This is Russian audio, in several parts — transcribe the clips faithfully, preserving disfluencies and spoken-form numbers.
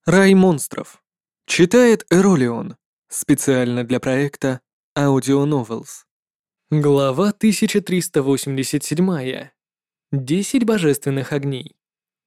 Рай монстров. Читает Эролион. Специально для проекта Audio Novels. Глава тысяча триста восемьдесят семь. Десять божественных огней.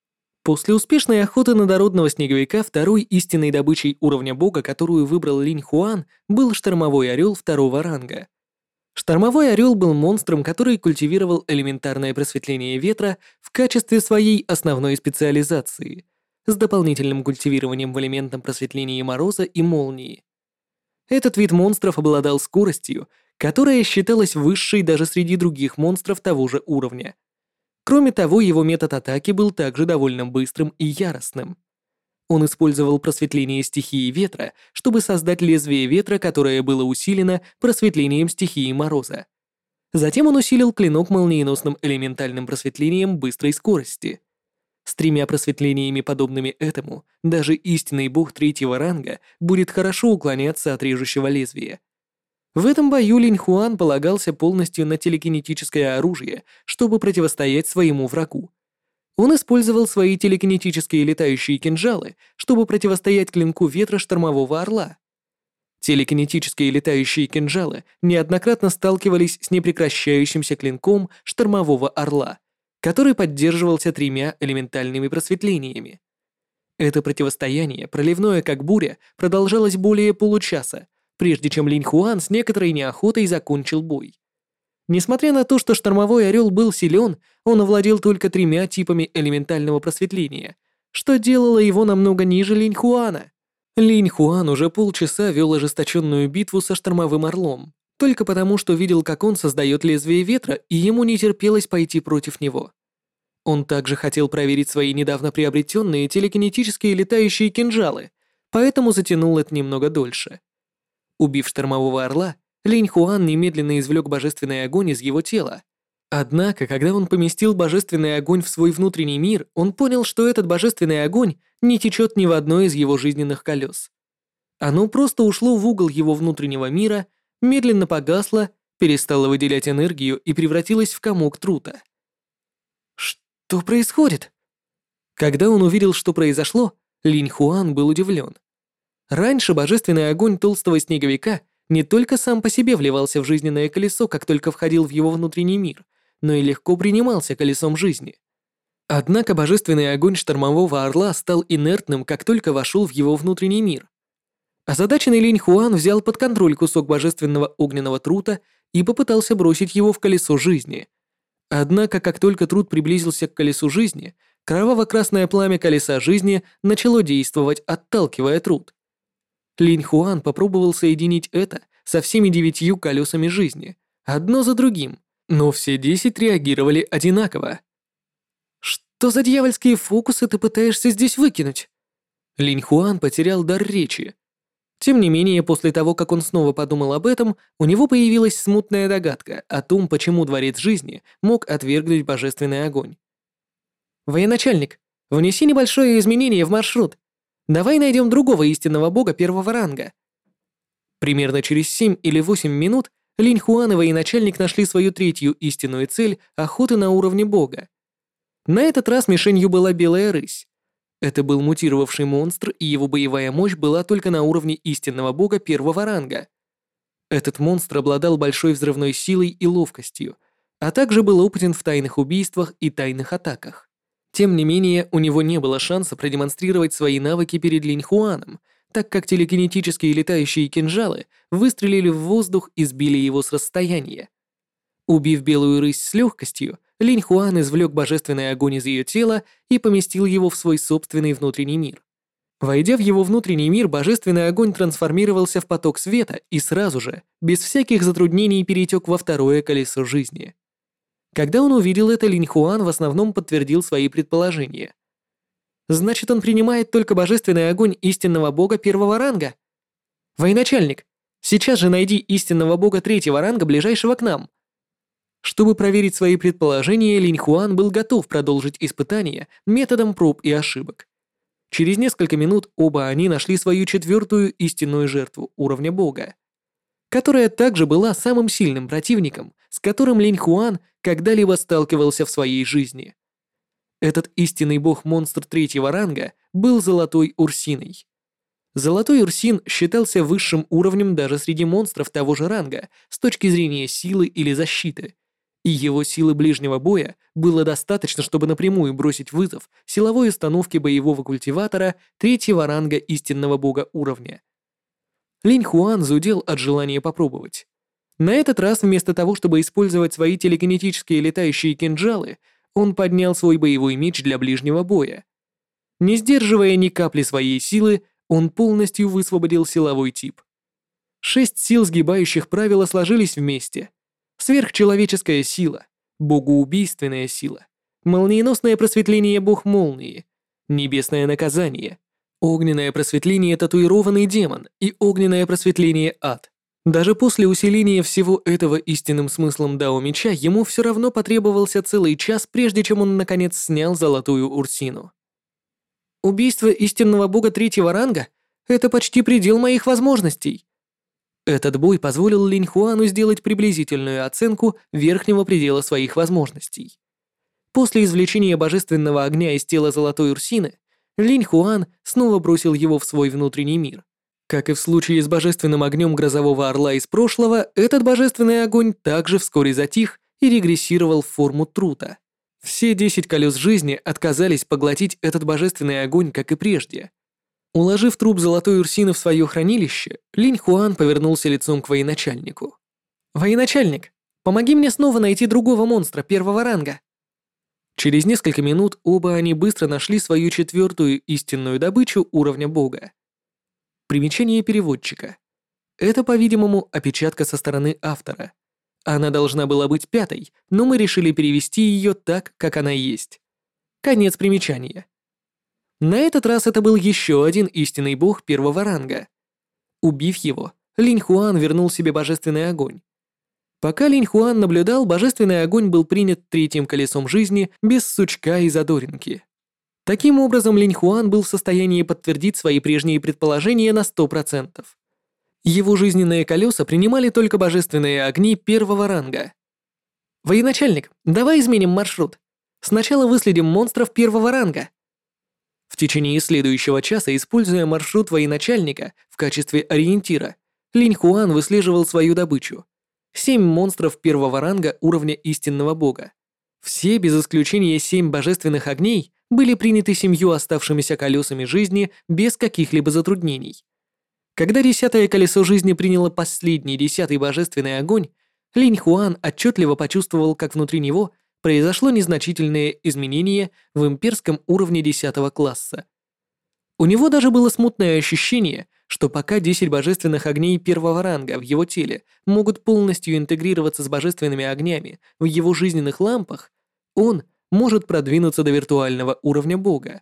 После успешной охоты на дородного снеговика второй истинной добычей уровня бога, которую выбрал Линь Хуан, был штормовой орел второго ранга. Штормовой орел был монстром, который культивировал элементарное просветление ветра в качестве своей основной специализации, с дополнительным культивированием в элементном просветлении мороза и молнии. Этот вид монстров обладал скоростью, которая считалась высшей даже среди других монстров того же уровня. Кроме того, его метод атаки был также довольно быстрым и яростным. Он использовал просветление стихии ветра, чтобы создать лезвие ветра, которое было усилено просветлением стихии мороза. Затем он усилил клинок молниеносным элементальным просветлением быстрой скорости. С тремя просветлениями, подобными этому, даже истинный бог третьего ранга будет хорошо уклоняться от режущего лезвия. В этом бою Линь Хуан полагался полностью на телекинетическое оружие, чтобы противостоять своему врагу. Он использовал свои телекинетические летающие кинжалы, чтобы противостоять клинку ветра штормового орла. Телекинетические летающие кинжалы неоднократно сталкивались с непрекращающимся клинком штормового орла, который поддерживался тремя элементальными просветлениями. Это противостояние, проливное как буря, продолжалось более получаса, прежде чем Линь Хуан с некоторой неохотой закончил бой. Несмотря на то, что штормовой орел был силен, он овладел только тремя типами элементального просветления, что делало его намного ниже Линь Хуана. Линь Хуан уже полчаса вел ожесточенную битву со штормовым орлом, только потому, что видел, как он создает лезвие ветра, и ему не терпелось пойти против него. Он также хотел проверить свои недавно приобретенные телекинетические летающие кинжалы, поэтому затянул это немного дольше. Убив штормового орла, Линь Хуан немедленно извлек божественный огонь из его тела. Однако, когда он поместил божественный огонь в свой внутренний мир, он понял, что этот божественный огонь не течет ни в одно из его жизненных колес. Оно просто ушло в угол его внутреннего мира, медленно погасло, перестало выделять энергию и превратилось в комок трута. Что происходит? Когда он увидел, что произошло, Линь Хуан был удивлен. Раньше божественный огонь толстого снеговика не только сам по себе вливался в жизненное колесо, как только входил в его внутренний мир, но и легко принимался колесом жизни. Однако божественный огонь штормового орла стал инертным, как только вошел в его внутренний мир. Озадаченный Линь Хуан взял под контроль кусок божественного огненного трута и попытался бросить его в колесо жизни. Однако, как только труд приблизился к колесу жизни, кроваво-красное пламя колеса жизни начало действовать, отталкивая труд. Линь Хуан попробовал соединить это со всеми девятью колесами жизни, одно за другим, но все десять реагировали одинаково. «Что за дьявольские фокусы ты пытаешься здесь выкинуть?» Линь Хуан потерял дар речи. Тем не менее, после того, как он снова подумал об этом, у него появилась смутная догадка о том, почему Дворец Жизни мог отвергнуть божественный огонь. «Военачальник, внеси небольшое изменение в маршрут. Давай найдем другого истинного бога первого ранга». Примерно через семь или восемь минут Линь Хуан и военачальник нашли свою третью истинную цель охоты на уровне бога. На этот раз мишенью была белая рысь. Это был мутировавший монстр, и его боевая мощь была только на уровне истинного бога первого ранга. Этот монстр обладал большой взрывной силой и ловкостью, а также был опытен в тайных убийствах и тайных атаках. Тем не менее, у него не было шанса продемонстрировать свои навыки перед Линь Хуаном, так как телекинетические летающие кинжалы выстрелили в воздух и сбили его с расстояния. Убив белую рысь с легкостью, Линь Хуан извлек божественный огонь из ее тела и поместил его в свой собственный внутренний мир. Войдя в его внутренний мир, божественный огонь трансформировался в поток света и сразу же, без всяких затруднений, перетек во второе колесо жизни. Когда он увидел это, Линь Хуан в основном подтвердил свои предположения. Значит, он принимает только божественный огонь истинного бога первого ранга? Военачальник, сейчас же найди истинного бога третьего ранга, ближайшего к нам. Чтобы проверить свои предположения, Линь Хуан был готов продолжить испытание методом проб и ошибок. Через несколько минут оба они нашли свою четвертую истинную жертву уровня бога, которая также была самым сильным противником, с которым Линь Хуан когда-либо сталкивался в своей жизни. Этот истинный бог-монстр третьего ранга был Золотой Урсиной. Золотой Урсин считался высшим уровнем даже среди монстров того же ранга с точки зрения силы или защиты, и его силы ближнего боя было достаточно, чтобы напрямую бросить вызов силовой установке боевого культиватора третьего ранга истинного бога уровня. Линь Хуан зудел от желания попробовать. На этот раз вместо того, чтобы использовать свои телекинетические летающие кинжалы, он поднял свой боевой меч для ближнего боя. Не сдерживая ни капли своей силы, он полностью высвободил силовой тип. Шесть сил, сгибающих правила, сложились вместе. Сверхчеловеческая сила, богоубийственная сила, молниеносное просветление бог молнии, небесное наказание, огненное просветление татуированный демон и огненное просветление ад. Даже после усиления всего этого истинным смыслом Дао Меча ему все равно потребовался целый час, прежде чем он наконец снял Золотую Урсину. Убийство истинного бога третьего ранга — это почти предел моих возможностей. Этот бой позволил Линь Хуану сделать приблизительную оценку верхнего предела своих возможностей. После извлечения божественного огня из тела Золотой Урсины, Линь Хуан снова бросил его в свой внутренний мир. Как и в случае с божественным огнем грозового орла из прошлого, этот божественный огонь также вскоре затих и регрессировал в форму трута. Все десять колес жизни отказались поглотить этот божественный огонь, как и прежде. Уложив труп Золотой Урсины в свое хранилище, Линь Хуан повернулся лицом к военачальнику. «Военачальник, помоги мне снова найти другого монстра первого ранга». Через несколько минут оба они быстро нашли свою четвертую истинную добычу уровня бога. Примечание переводчика. Это, по-видимому, опечатка со стороны автора. Она должна была быть пятой, но мы решили перевести ее так, как она есть. Конец примечания. На этот раз это был еще один истинный бог первого ранга. Убив его, Линь Хуан вернул себе божественный огонь. Пока Линь Хуан наблюдал, божественный огонь был принят третьим колесом жизни без сучка и задоринки. Таким образом, Линь Хуан был в состоянии подтвердить свои прежние предположения на сто процентов. Его жизненные колеса принимали только божественные огни первого ранга. «Военачальник, давай изменим маршрут. Сначала выследим монстров первого ранга». В течение следующего часа, используя маршрут военачальника в качестве ориентира, Линь Хуан выслеживал свою добычу. Семь монстров первого ранга уровня истинного бога. Все, без исключения семь божественных огней, были приняты семью оставшимися колесами жизни без каких-либо затруднений. Когда десятое колесо жизни приняло последний десятый божественный огонь, Линь Хуан отчетливо почувствовал, как внутри него произошло незначительное изменение в имперском уровне десятого класса. У него даже было смутное ощущение, что пока десять божественных огней первого ранга в его теле могут полностью интегрироваться с божественными огнями в его жизненных лампах, он может продвинуться до виртуального уровня бога.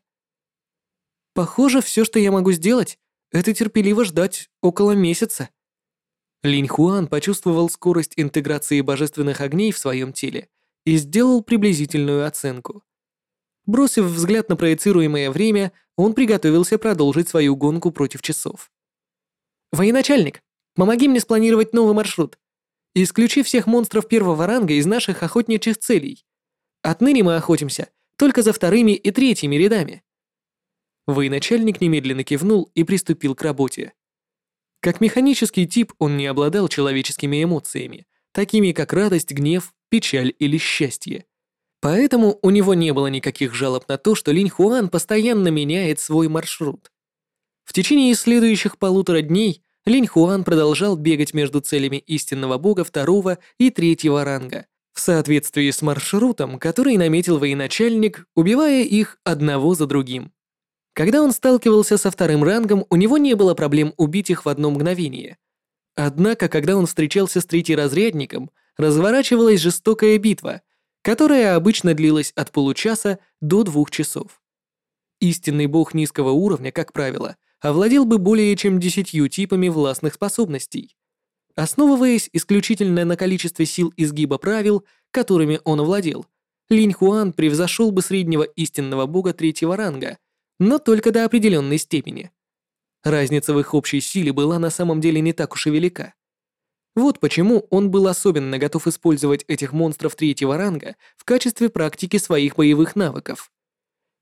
Похоже, все, что я могу сделать, это терпеливо ждать около месяца. Линь Хуан почувствовал скорость интеграции божественных огней в своем теле и сделал приблизительную оценку. Бросив взгляд на проецируемое время, он приготовился продолжить свою гонку против часов. «Военачальник, помоги мне спланировать новый маршрут. Исключи всех монстров первого ранга из наших охотничьих целей. Отныне мы охотимся только за вторыми и третьими рядами». Военачальник немедленно кивнул и приступил к работе. Как механический тип он не обладал человеческими эмоциями, такими как радость, гнев, печаль или счастье. Поэтому у него не было никаких жалоб на то, что Линь Хуан постоянно меняет свой маршрут. В течение следующих полутора дней Линь Хуан продолжал бегать между целями истинного бога второго и третьего ранга, в соответствии с маршрутом, который наметил военачальник, убивая их одного за другим. Когда он сталкивался со вторым рангом, у него не было проблем убить их в одно мгновение. Однако, когда он встречался с третьеразрядником, разворачивалась жестокая битва, которая обычно длилась от получаса до двух часов. Истинный бог низкого уровня, как правило, овладел бы более чем десятью типами властных способностей. Основываясь исключительно на количестве сил изгиба правил, которыми он овладел, Линь Хуан превзошел бы среднего истинного бога третьего ранга, но только до определенной степени. Разница в их общей силе была на самом деле не так уж и велика. Вот почему он был особенно готов использовать этих монстров третьего ранга в качестве практики своих боевых навыков.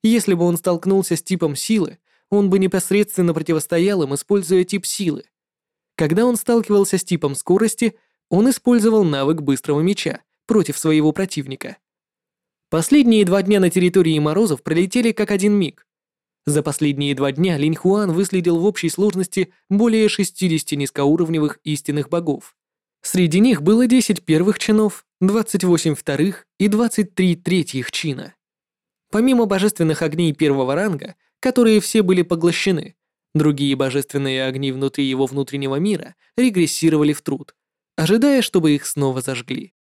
Если бы он столкнулся с типом силы, он бы непосредственно противостоял им, используя тип силы. Когда он сталкивался с типом скорости, он использовал навык быстрого меча против своего противника. Последние два дня на территории Морозов пролетели как один миг. За последние два дня Линь Хуан выследил в общей сложности более шестидесяти низкоуровневых истинных богов. Среди них было десять первых чинов, двадцать восемь вторых и двадцать три третьих чина. Помимо божественных огней первого ранга, которые все были поглощены, другие божественные огни внутри его внутреннего мира регрессировали в труд, ожидая, чтобы их снова зажгли.